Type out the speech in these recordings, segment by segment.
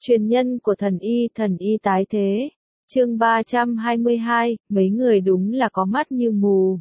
Truyền nhân của thần y tái thế. Chương 322, mấy người đúng là có mắt như mù.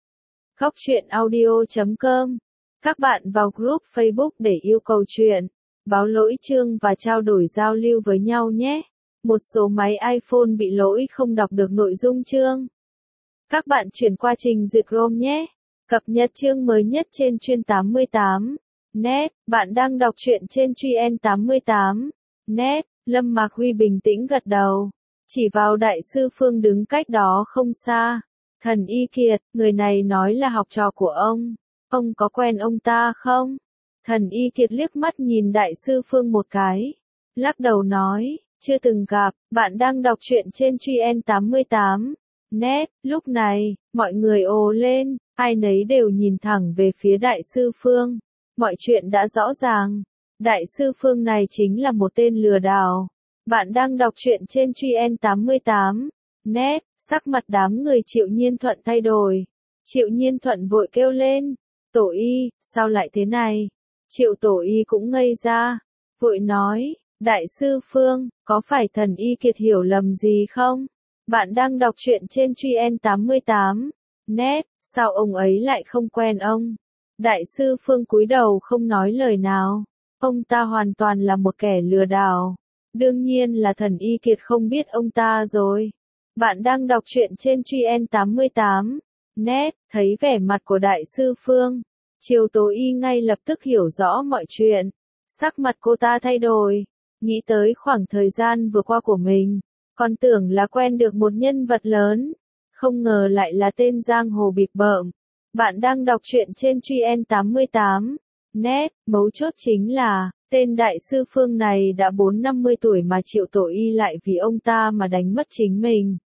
Góc truyện audio.com. Các bạn vào group Facebook để yêu cầu chuyện, báo lỗi chương và trao đổi giao lưu với nhau nhé. Một số máy iPhone bị lỗi không đọc được nội dung chương. Các bạn chuyển qua trình duyệt Chrome nhé. Cập nhật chương mới nhất trên chuyên 88. Net, bạn đang đọc truyện trên chuyên 88. Net, Lâm Mạc Huy bình tĩnh gật đầu. Chỉ vào đại sư Phương đứng cách đó không xa. Thần Y Kiệt, người này nói là học trò của ông. Ông có quen ông ta không? Thần Y Kiệt liếc mắt nhìn đại sư Phương một cái. Lắc đầu nói, chưa từng gặp, bạn đang đọc truyện trên chuyên 88. Net, lúc này, mọi người ồ lên, ai nấy đều nhìn thẳng về phía đại sư Phương. Mọi chuyện đã rõ ràng. Đại sư Phương này chính là một tên lừa đảo. Bạn đang đọc truyện trên chuyên 88. Net, sắc mặt đám người Triệu Nhiên Thuận thay đổi. Triệu Nhiên Thuận vội kêu lên. Tổ y, sao lại thế này? Triệu Tổ y cũng ngây ra. Vội nói, đại sư Phương, có phải thần Y Kiệt hiểu lầm gì không? Bạn đang đọc truyện trên chuyên 88. Net, sao ông ấy lại không quen ông? Đại sư Phương cúi đầu không nói lời nào. Ông ta hoàn toàn là một kẻ lừa đảo. Đương nhiên là thần Y Kiệt không biết ông ta rồi. Bạn đang đọc truyện trên chuyên 88. Net, thấy vẻ mặt của đại sư Phương. Triều Tố Y ngay lập tức hiểu rõ mọi chuyện. Sắc mặt cô ta thay đổi. Nghĩ tới khoảng thời gian vừa qua của mình. Còn tưởng là quen được một nhân vật lớn. Không ngờ lại là tên giang hồ bịp bợm. Bạn đang đọc truyện trên chuyên 88. Net, mấu chốt chính là, tên đại sư Phương này đã 4-50 tuổi mà Triệu Tổ Y lại vì ông ta mà đánh mất chính mình.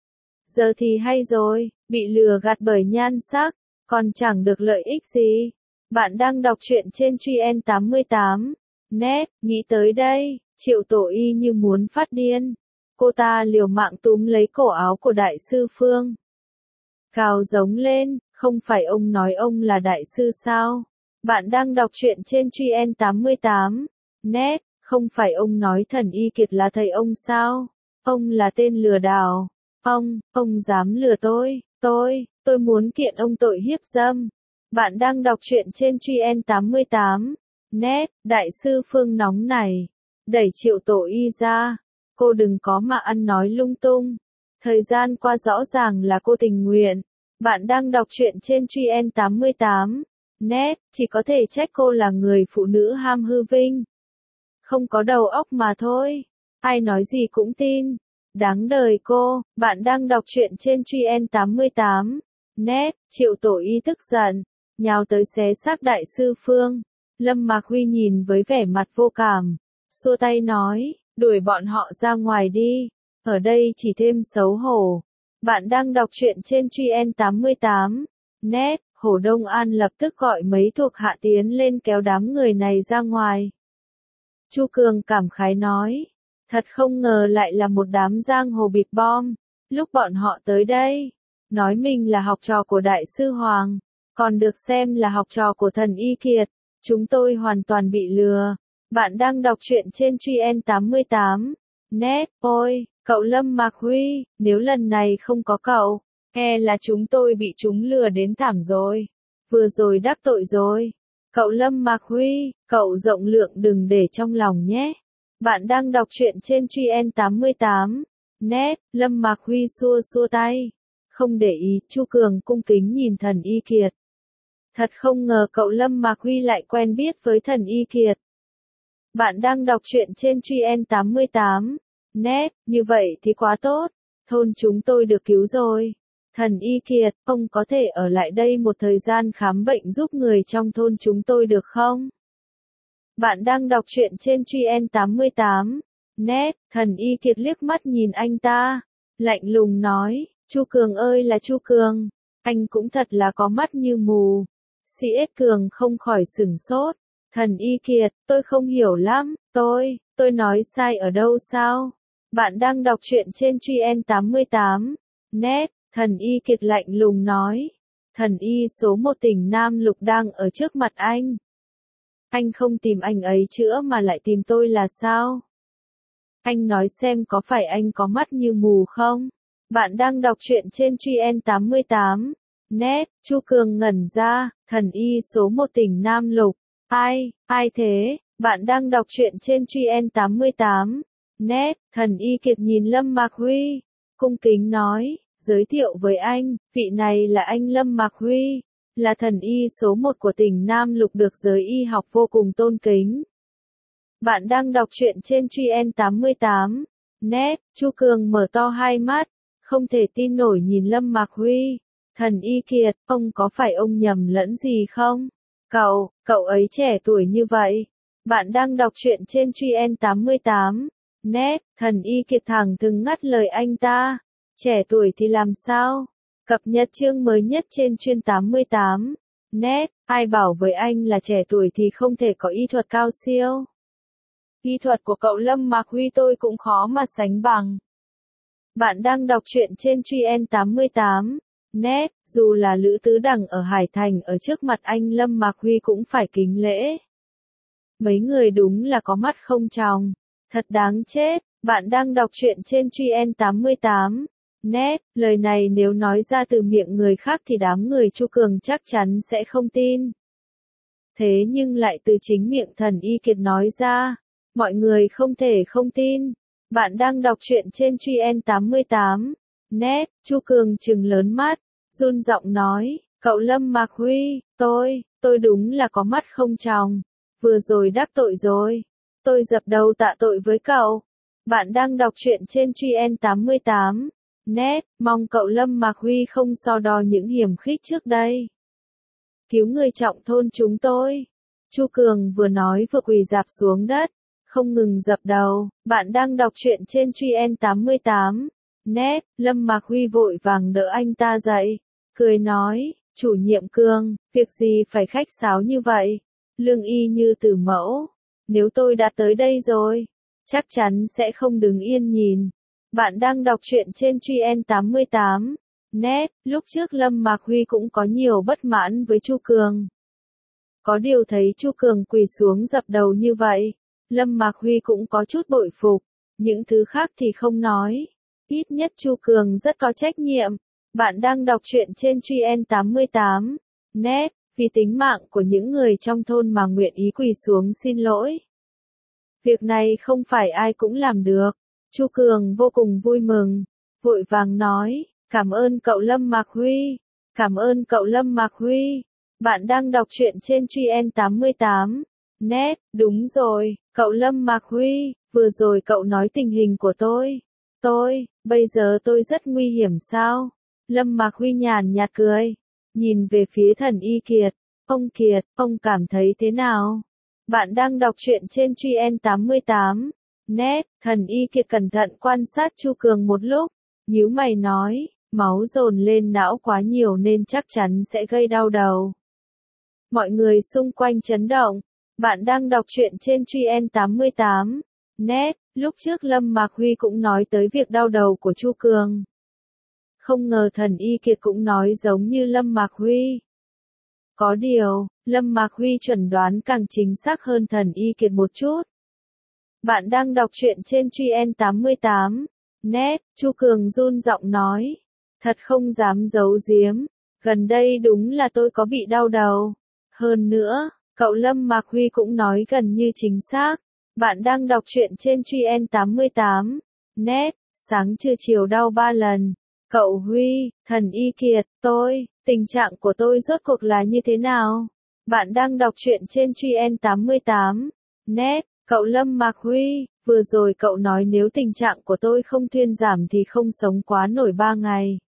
Giờ thì hay rồi, bị lừa gạt bởi nhan sắc, còn chẳng được lợi ích gì. Bạn đang đọc truyện trên chuyên 88. Net, nghĩ tới đây, Triệu Tổ Y như muốn phát điên. Cô ta liều mạng túm lấy cổ áo của đại sư Phương. Gào giống lên, không phải ông nói ông là đại sư sao? Bạn đang đọc truyện trên chuyên 88. Net, không phải ông nói thần Y Kiệt là thầy ông sao? Ông là tên lừa đảo. Ông dám lừa tôi muốn kiện ông tội hiếp dâm. Bạn đang đọc truyện trên chuyên 88. Net, đại sư Phương nóng này. Đẩy Triệu Tổ Y ra. Cô đừng có mà ăn nói lung tung. Thời gian qua rõ ràng là cô tình nguyện. Bạn đang đọc truyện trên chuyên 88. Net, chỉ có thể trách cô là người phụ nữ ham hư vinh. Không có đầu óc mà thôi. Ai nói gì cũng tin. Đáng đời cô. Bạn đang đọc truyện trên chuyên 88. Net, Triệu Tổ Y tức giận. Nhào tới xé xác đại sư Phương. Lâm Mạc Huy nhìn với vẻ mặt vô cảm. Xua tay nói, đuổi bọn họ ra ngoài đi. Ở đây chỉ thêm xấu hổ. Bạn đang đọc truyện trên chuyên 88. Net, Hồ Đông An lập tức gọi mấy thuộc hạ tiến lên kéo đám người này ra ngoài. Chu Cường cảm khái nói, thật không ngờ lại là một đám giang hồ bịp bom. Lúc bọn họ tới đây, nói mình là học trò của đại sư Hoàng, còn được xem là học trò của thần Y Kiệt. Chúng tôi hoàn toàn bị lừa. Bạn đang đọc truyện trên chuyên 88. Net, ôi, cậu Lâm Mạc Huy, nếu lần này không có cậu, e là chúng tôi bị chúng lừa đến thảm rồi. Vừa rồi đắc tội rồi. Cậu Lâm Mạc Huy, cậu rộng lượng đừng để trong lòng nhé. Bạn đang đọc truyện trên chuyên 88. Net, Lâm Mạc Huy xua xua tay. Không để ý, Chu Cường cung kính nhìn thần Y Kiệt. Thật không ngờ cậu Lâm Mạc Huy lại quen biết với thần Y Kiệt. Bạn đang đọc truyện trên chuyên 88. Net, như vậy thì quá tốt. Thôn chúng tôi được cứu rồi. Thần Y Kiệt, ông có thể ở lại đây một thời gian khám bệnh giúp người trong thôn chúng tôi được không? Bạn đang đọc truyện trên chuyên 88. Net, thần Y Kiệt liếc mắt nhìn anh ta. Lạnh lùng nói, Chu Cường ơi là Chu Cường. Anh cũng thật là có mắt như mù. C.S. Cường không khỏi sửng sốt. Thần Y Kiệt, tôi không hiểu lắm, tôi nói sai ở đâu sao? Bạn đang đọc truyện trên chuyên 88. Net, thần Y Kiệt lạnh lùng nói. Thần Y số 1 tỉnh Nam Lục đang ở trước mặt anh. Anh không tìm anh ấy chữa mà lại tìm tôi là sao? Anh nói xem có phải anh có mắt như mù không? Bạn đang đọc truyện trên Truyện 88. Net, Chu Cường ngẩn ra, thần y số 1 tỉnh Nam Lục. Ai thế? Bạn đang đọc truyện trên Truyện 88. Net, thần y Kiệt nhìn Lâm Mạc Huy, cung kính nói, giới thiệu với anh, vị này là anh Lâm Mạc Huy, là thần y số 1 của tỉnh Nam Lục được giới y học vô cùng tôn kính. Bạn đang đọc truyện trên Truyện 88. Net, Chu Cường mở to hai mắt, không thể tin nổi nhìn Lâm Mạc Huy. Thần y Kiệt, ông có phải ông nhầm lẫn gì không? Cậu ấy trẻ tuổi như vậy. Bạn đang đọc truyện trên Truyện 88. Net, thần y Kiệt thẳng thừng ngắt lời anh ta. Trẻ tuổi thì làm sao? Cập nhật chương mới nhất trên Truyện 88. Net, ai bảo với anh là trẻ tuổi thì không thể có y thuật cao siêu. Y thuật của cậu Lâm Mạc Huy tôi cũng khó mà sánh bằng. Bạn đang đọc truyện trên Truyện 88. Net, dù là Lữ Tứ Đằng ở Hải Thành ở trước mặt anh Lâm Mạc Huy cũng phải kính lễ. Mấy người đúng là có mắt không tròng. Thật đáng chết. Bạn đang đọc truyện trên Truyện 88. Net, lời này nếu nói ra từ miệng người khác thì đám người Chu Cường chắc chắn sẽ không tin. Thế nhưng lại từ chính miệng thần y Kiệt nói ra, mọi người không thể không tin. Bạn đang đọc truyện trên Truyện 88. Net, Chu Cường trừng lớn mắt, run giọng nói, cậu Lâm Mạc Huy, tôi đúng là có mắt không tròng. Vừa rồi đắc tội rồi. Tôi dập đầu tạ tội với cậu. Bạn đang đọc truyện trên Truyện 88. Net, mong cậu Lâm Mạc Huy không so đo những hiểm khích trước đây. Cứu người trọng thôn chúng tôi. Chu Cường vừa nói vừa quỳ rạp xuống đất, không ngừng dập đầu. Bạn đang đọc truyện trên Truyện 88. Net, Lâm Mạc Huy vội vàng đỡ anh ta dậy, cười nói, chủ nhiệm Cường, việc gì phải khách sáo như vậy, lương y như tử mẫu, nếu tôi đã tới đây rồi, chắc chắn sẽ không đứng yên nhìn. Bạn đang đọc truyện trên Truyện 88. Net, lúc trước Lâm Mạc Huy cũng có nhiều bất mãn với Chu Cường. Có điều thấy Chu Cường quỳ xuống dập đầu như vậy, Lâm Mạc Huy cũng có chút bội phục, những thứ khác thì không nói. Ít nhất Chu Cường rất có trách nhiệm. Bạn đang đọc truyện trên Truyện 88. Net, vì tính mạng của những người trong thôn mà nguyện ý quỳ xuống xin lỗi. Việc này không phải ai cũng làm được. Chu Cường vô cùng vui mừng, vội vàng nói, cảm ơn cậu Lâm Mạc Huy, cảm ơn cậu Lâm Mạc Huy. Bạn đang đọc truyện trên Truyện 88. Net, đúng rồi, cậu Lâm Mạc Huy, vừa rồi cậu nói tình hình của tôi, bây giờ tôi rất nguy hiểm sao? Lâm Mạc Huy nhàn nhạt cười, nhìn về phía thần y Kiệt, ông Kiệt, ông cảm thấy thế nào? Bạn đang đọc truyện trên Truyện 88. Net, thần y Kiệt cẩn thận quan sát Chu Cường một lúc, nhíu mày nói, máu dồn lên não quá nhiều nên chắc chắn sẽ gây đau đầu. Mọi người xung quanh chấn động. Bạn đang đọc truyện trên Truyện 88. Net, lúc trước Lâm Mạc Huy cũng nói tới việc đau đầu của Chu Cường. Không ngờ thần y Kiệt cũng nói giống như Lâm Mạc Huy. Có điều, Lâm Mạc Huy chuẩn đoán càng chính xác hơn thần y Kiệt một chút. Bạn đang đọc truyện trên Truyện 88. Net, Chu Cường run giọng nói. Thật không dám giấu giếm, gần đây đúng là tôi có bị đau đầu. Hơn nữa, cậu Lâm Mạc Huy cũng nói gần như chính xác. Bạn đang đọc truyện trên Truyện 88. Net, sáng trưa chiều đau 3 lần. Cậu Huy, thần y Kiệt, tình trạng của tôi rốt cuộc là như thế nào? Bạn đang đọc truyện trên Truyện 88. Net, cậu Lâm Mạc Huy, vừa rồi cậu nói nếu tình trạng của tôi không thuyên giảm thì không sống quá nổi 3 ngày.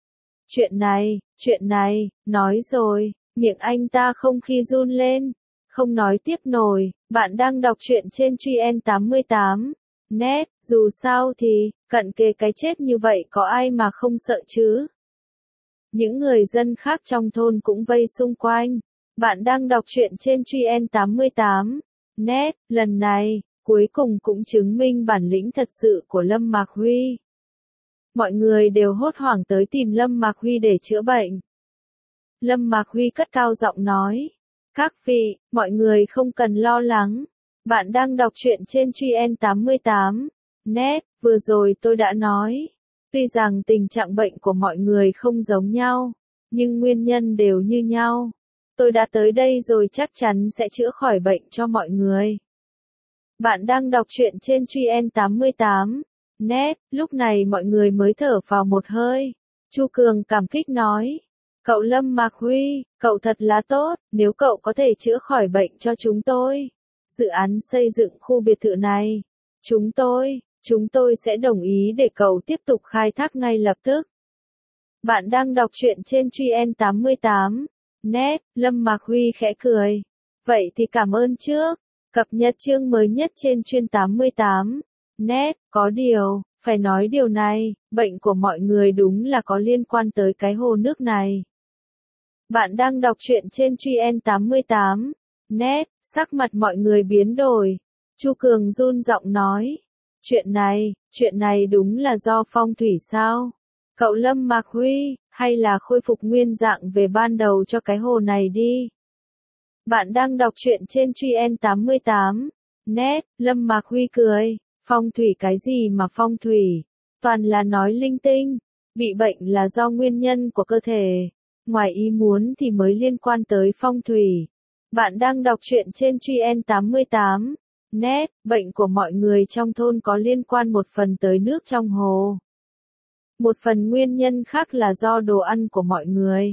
Chuyện này, nói rồi, miệng anh ta không khi run lên, không nói tiếp nổi. Bạn đang đọc truyện trên Truyện 88. Net, dù sao thì, cận kề cái chết như vậy có ai mà không sợ chứ? Những người dân khác trong thôn cũng vây xung quanh. Bạn đang đọc truyện trên Truyện 88. Net, lần này, cuối cùng cũng chứng minh bản lĩnh thật sự của Lâm Mạc Huy. Mọi người đều hốt hoảng tới tìm Lâm Mạc Huy để chữa bệnh. Lâm Mạc Huy cất cao giọng nói, các vị, mọi người không cần lo lắng. Bạn đang đọc truyện trên Truyện 88. Net, vừa rồi tôi đã nói. Tuy rằng tình trạng bệnh của mọi người không giống nhau, nhưng nguyên nhân đều như nhau. Tôi đã tới đây rồi chắc chắn sẽ chữa khỏi bệnh cho mọi người. Bạn đang đọc truyện trên Truyện88. Net, lúc này mọi người mới thở vào một hơi. Chu Cường cảm kích nói. Cậu Lâm Mạc Huy, cậu thật là tốt, nếu cậu có thể chữa khỏi bệnh cho chúng tôi. Dự án xây dựng khu biệt thự này. Chúng tôi sẽ đồng ý để cậu tiếp tục khai thác ngay lập tức. Bạn đang đọc truyện trên Truyện88. Net, Lâm Mạc Huy khẽ cười. Vậy thì cảm ơn trước. Cập nhật chương mới nhất trên Truyện88. Net, có điều, phải nói điều này, bệnh của mọi người đúng là có liên quan tới cái hồ nước này. Bạn đang đọc truyện trên Truyện88. Net, sắc mặt mọi người biến đổi. Chu Cường run giọng nói. Chuyện này đúng là do phong thủy sao? Cậu Lâm Mạc Huy, hay là khôi phục nguyên dạng về ban đầu cho cái hồ này đi. Bạn đang đọc truyện trên Truyện88. Net, Lâm Mạc Huy cười. Phong thủy cái gì mà phong thủy? Toàn là nói linh tinh. Bị bệnh là do nguyên nhân của cơ thể. Ngoài ý muốn thì mới liên quan tới phong thủy. Bạn đang đọc truyện trên Truyện88. Net, bệnh của mọi người trong thôn có liên quan một phần tới nước trong hồ. Một phần nguyên nhân khác là do đồ ăn của mọi người.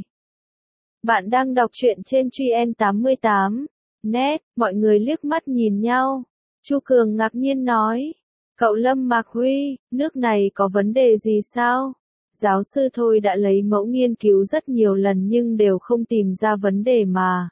Bạn đang đọc truyện trên Truyện88. Net, mọi người liếc mắt nhìn nhau. Chu Cường ngạc nhiên nói. Cậu Lâm Mạc Huy, nước này có vấn đề gì sao? Giáo sư Thôi đã lấy mẫu nghiên cứu rất nhiều lần nhưng đều không tìm ra vấn đề mà.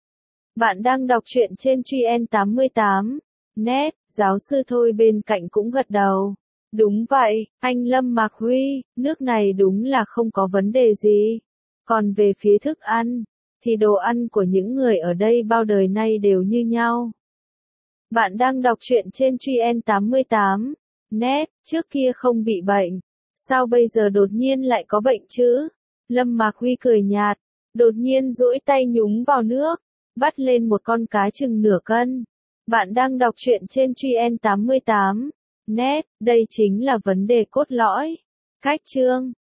Bạn đang đọc truyện trên Truyện88. Net, giáo sư Thôi bên cạnh cũng gật đầu. Đúng vậy, anh Lâm Mạc Huy, nước này đúng là không có vấn đề gì. Còn về phía thức ăn, thì đồ ăn của những người ở đây bao đời nay đều như nhau. Bạn đang đọc truyện trên Truyện88. Net, trước kia không bị bệnh. Sao bây giờ đột nhiên lại có bệnh chứ? Lâm Mạc Huy cười nhạt, đột nhiên duỗi tay nhúng vào nước, bắt lên một con cá chừng nửa cân. Bạn đang đọc truyện trên Truyện88. Net, đây chính là vấn đề cốt lõi. Cách chương